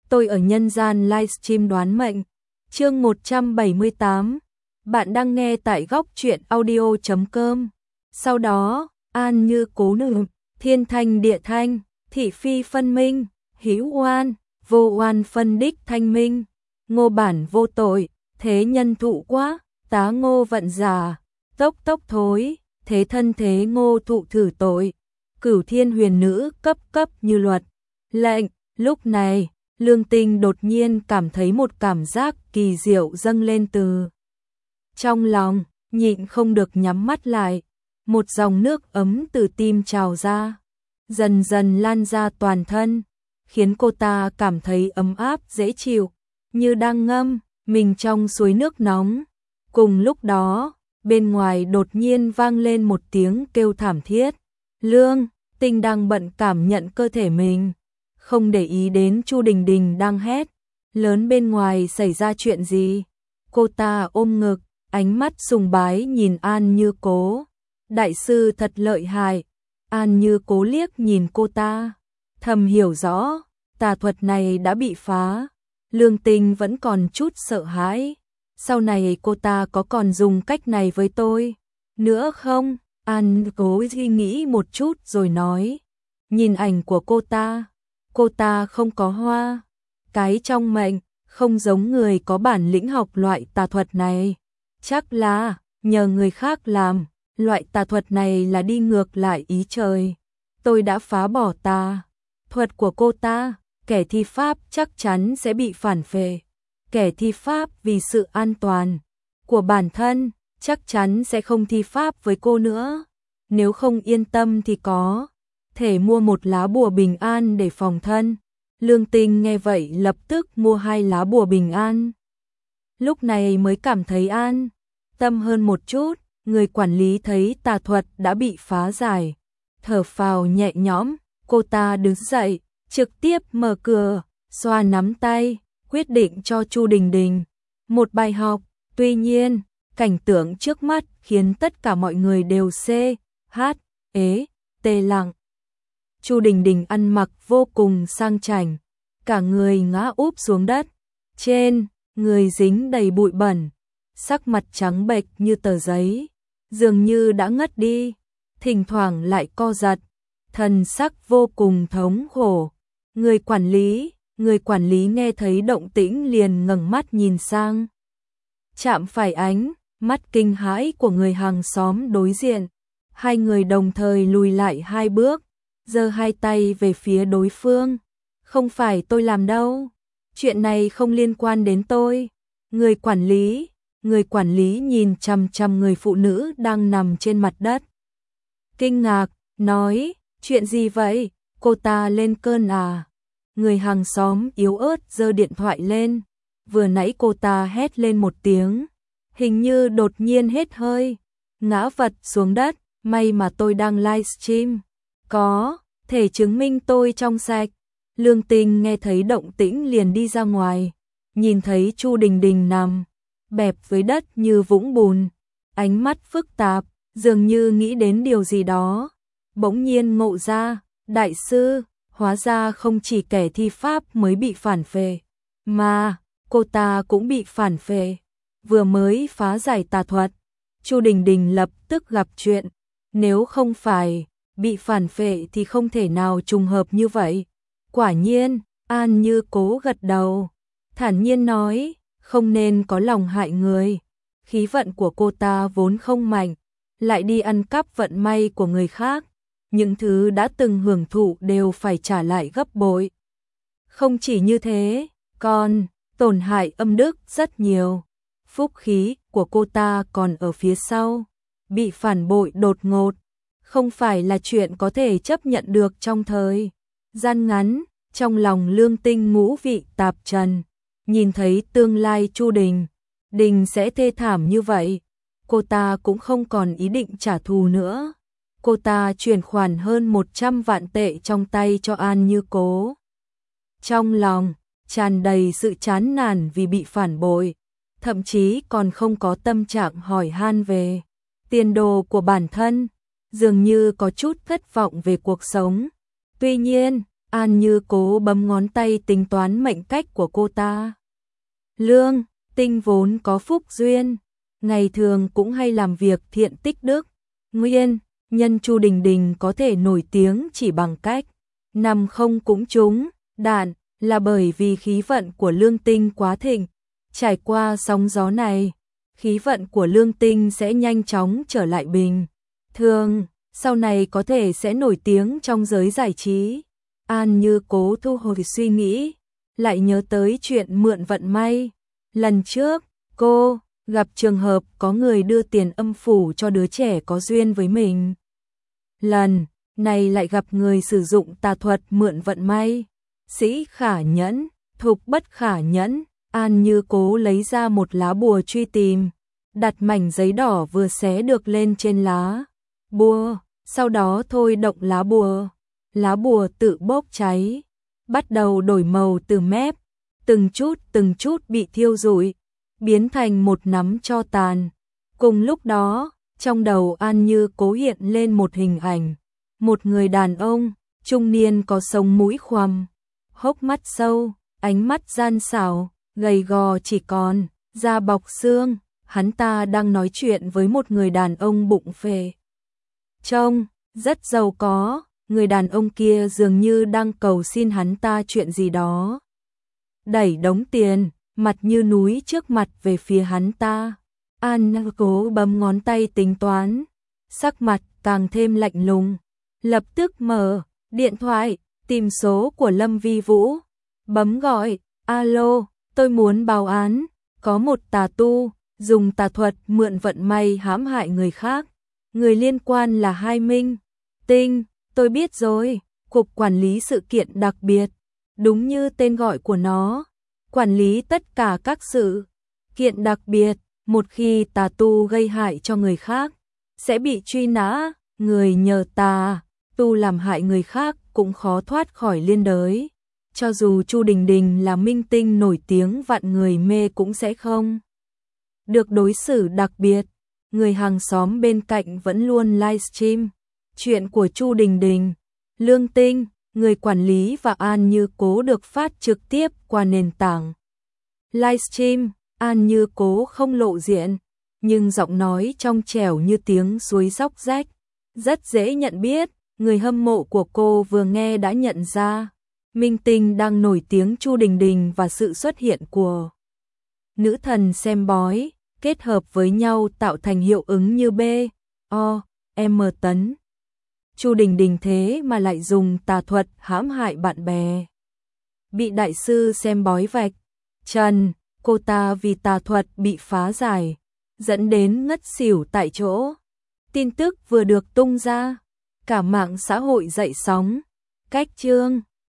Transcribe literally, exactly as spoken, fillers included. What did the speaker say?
tôi ở nhân gian livestream đoán mệnh. Chương một trăm bảy mươi tám. Bạn đang nghe tại góc truyện audio chấm com. Sau đó, An Như Cố nữ, thiên thanh địa thanh, thị phi phân minh, hữu oan, vô oan phân đích thanh minh, ngô bản vô tội, thế nhân thụ quá, tá ngô vận giả, tốc tốc thối, thế thân thế ngô thụ thử tội, cửu thiên huyền nữ cấp cấp như luật. Lệnh, lúc này, Lương Tinh đột nhiên cảm thấy một cảm giác kỳ diệu dâng lên từ trong lòng, nhịn không được nhắm mắt lại. Một dòng nước ấm từ tim trào ra, dần dần lan ra toàn thân, khiến cô ta cảm thấy ấm áp dễ chịu, như đang ngâm mình trong suối nước nóng. Cùng lúc đó, bên ngoài đột nhiên vang lên một tiếng kêu thảm thiết. Lương Tinh đang bận cảm nhận cơ thể mình, không để ý đến Chu Đình Đình đang hét lớn bên ngoài xảy ra chuyện gì. Cô ta ôm ngực, ánh mắt sùng bái nhìn An Như Cố. Đại sư thật lợi hại. An Như Cố liếc nhìn cô ta, thầm hiểu rõ, tà thuật này đã bị phá. Lương Tinh vẫn còn chút sợ hãi. Sau này cô ta có còn dùng cách này với tôi nữa không? An Như Cố suy nghĩ một chút rồi nói. Nhìn ảnh của cô ta, cô ta không có hoa cái trong mệnh, không giống người có bản lĩnh học loại tà thuật này. Chắc là nhờ người khác làm. Loại tà thuật này là đi ngược lại ý trời. Tôi đã phá bỏ tà thuật của cô ta, kẻ thi pháp chắc chắn sẽ bị phản phệ. Kẻ thi pháp vì sự an toàn của bản thân, chắc chắn sẽ không thi pháp với cô nữa. Nếu không yên tâm thì có thể mua một lá bùa bình an để phòng thân. Lương Tinh nghe vậy lập tức mua hai lá bùa bình an. Lúc này mới cảm thấy an tâm hơn một chút. Người quản lý thấy tà thuật đã bị phá giải, thở phào nhẹ nhõm. Cô ta đứng dậy, trực tiếp mở cửa, xoa nắm tay, quyết định cho Chu Đình Đình một bài học. Tuy nhiên, cảnh tượng trước mắt khiến tất cả mọi người đều xê hát ế tê lặng. Chu Đình Đình ăn mặc vô cùng sang chảnh, cả người ngã úp xuống đất, trên người dính đầy bụi bẩn, sắc mặt trắng bệch như tờ giấy, dường như đã ngất đi, thỉnh thoảng lại co giật, thần sắc vô cùng thống khổ. Người quản lý, người quản lý nghe thấy động tĩnh liền ngẩng mắt nhìn sang. Chạm phải ánh mắt kinh hãi của người hàng xóm đối diện, hai người đồng thời lùi lại hai bước, giơ hai tay về phía đối phương. Không phải tôi làm đâu, chuyện này không liên quan đến tôi. Người quản lý Người quản lý nhìn chằm chằm người phụ nữ đang nằm trên mặt đất, kinh ngạc, nói, chuyện gì vậy, cô ta lên cơn à? Người hàng xóm yếu ớt giơ điện thoại lên, vừa nãy cô ta hét lên một tiếng, hình như đột nhiên hết hơi, ngã vật xuống đất, may mà tôi đang livestream, có thể chứng minh tôi trong sạch. Lương Tinh nghe thấy động tĩnh liền đi ra ngoài, nhìn thấy Chu Đình Đình nằm bẹp với đất như vũng bùn, ánh mắt phức tạp, dường như nghĩ đến điều gì đó. Bỗng nhiên ngộ ra, đại sư, hóa ra không chỉ kẻ thi pháp mới bị phản phệ, mà cô ta cũng bị phản phệ. Vừa mới phá giải tà thuật, Chu Đình Đình lập tức gặp chuyện, nếu không phải bị phản phệ thì không thể nào trùng hợp như vậy. Quả nhiên, An Như Cố gật đầu, thản nhiên nói, không nên có lòng hại người. Khí vận của cô ta vốn không mạnh, lại đi ăn cắp vận may của người khác, những thứ đã từng hưởng thụ đều phải trả lại gấp bội. Không chỉ như thế, còn tổn hại âm đức rất nhiều. Phúc khí của cô ta còn ở phía sau, bị phản bội đột ngột, không phải là chuyện có thể chấp nhận được trong thời gian ngắn. Trong lòng Lương Tinh ngũ vị tạp trần, nhìn thấy tương lai Chu Đình Đình sẽ thê thảm như vậy, cô ta cũng không còn ý định trả thù nữa. Cô ta chuyển khoản hơn một trăm vạn tệ trong tay cho An Như Cố. Trong lòng tràn đầy sự chán nản vì bị phản bội, thậm chí còn không có tâm trạng hỏi han về tiền đồ của bản thân, dường như có chút thất vọng về cuộc sống. Tuy nhiên, An Như Cố bấm ngón tay tính toán mệnh cách của cô ta. Lương Tinh vốn có phúc duyên, ngày thường cũng hay làm việc thiện tích đức. Nguyên nhân Chu Đình Đình có thể nổi tiếng chỉ bằng cách nằm không cũng trúng đạn là bởi vì khí vận của Lương Tinh quá thịnh. Trải qua sóng gió này, khí vận của Lương Tinh sẽ nhanh chóng trở lại bình thường, sau này có thể sẽ nổi tiếng trong giới giải trí. An Như Cố thu hồi suy nghĩ, lại nhớ tới chuyện mượn vận may. Lần trước, cô gặp trường hợp có người đưa tiền âm phủ cho đứa trẻ có duyên với mình. Lần này lại gặp người sử dụng tà thuật mượn vận may. Sĩ khả nhẫn, thục bất khả nhẫn. An Như Cố lấy ra một lá bùa truy tìm, đặt mảnh giấy đỏ vừa xé được lên trên lá bùa, sau đó thôi động lá bùa. Lá bùa tự bốc cháy, bắt đầu đổi màu từ mép, từng chút từng chút bị thiêu rụi, biến thành một nắm tro tàn. Cùng lúc đó, trong đầu An Như Cố hiện lên một hình ảnh, một người đàn ông, trung niên có sống mũi khoằm, hốc mắt sâu, ánh mắt gian xảo, gầy gò chỉ còn da bọc xương. Hắn ta đang nói chuyện với một người đàn ông bụng phệ, trông rất giàu có. Người đàn ông kia dường như đang cầu xin hắn ta chuyện gì đó. Đẩy đống tiền, mặt như núi trước mặt về phía hắn ta. An Như Cố bấm ngón tay tính toán, sắc mặt càng thêm lạnh lùng. Lập tức mở điện thoại, tìm số của Lâm Vi Vũ, bấm gọi. Alo, tôi muốn báo án, có một tà tu dùng tà thuật mượn vận may hãm hại người khác. Người liên quan là Hai Minh Tinh. Tôi biết rồi, Cục Quản lý Sự kiện Đặc biệt, đúng như tên gọi của nó, quản lý tất cả các sự kiện đặc biệt. Một khi tà tu gây hại cho người khác, sẽ bị truy nã. Người nhờ tà tu làm hại người khác cũng khó thoát khỏi liên đới. Cho dù Chu Đình Đình là minh tinh nổi tiếng vạn người mê cũng sẽ không được đối xử đặc biệt. Người hàng xóm bên cạnh vẫn luôn livestream chuyện của Chu Đình Đình, Lương Tinh, người quản lý và An Như Cố được phát trực tiếp qua nền tảng livestream. An Như Cố không lộ diện, nhưng giọng nói trong trẻo như tiếng suối róc rách, rất dễ nhận biết. Người hâm mộ của cô vừa nghe đã nhận ra minh tinh đang nổi tiếng Chu Đình Đình và sự xuất hiện của nữ thần xem bói kết hợp với nhau tạo thành hiệu ứng như B O M tấn. Chu Đình Đình thế mà lại dùng tà thuật hãm hại bạn bè. Bị đại sư xem bói vạch trần, cô ta vì tà thuật bị phá giải, dẫn đến ngất xỉu tại chỗ. Tin tức vừa được tung ra, cả mạng xã hội dậy sóng. Cách chương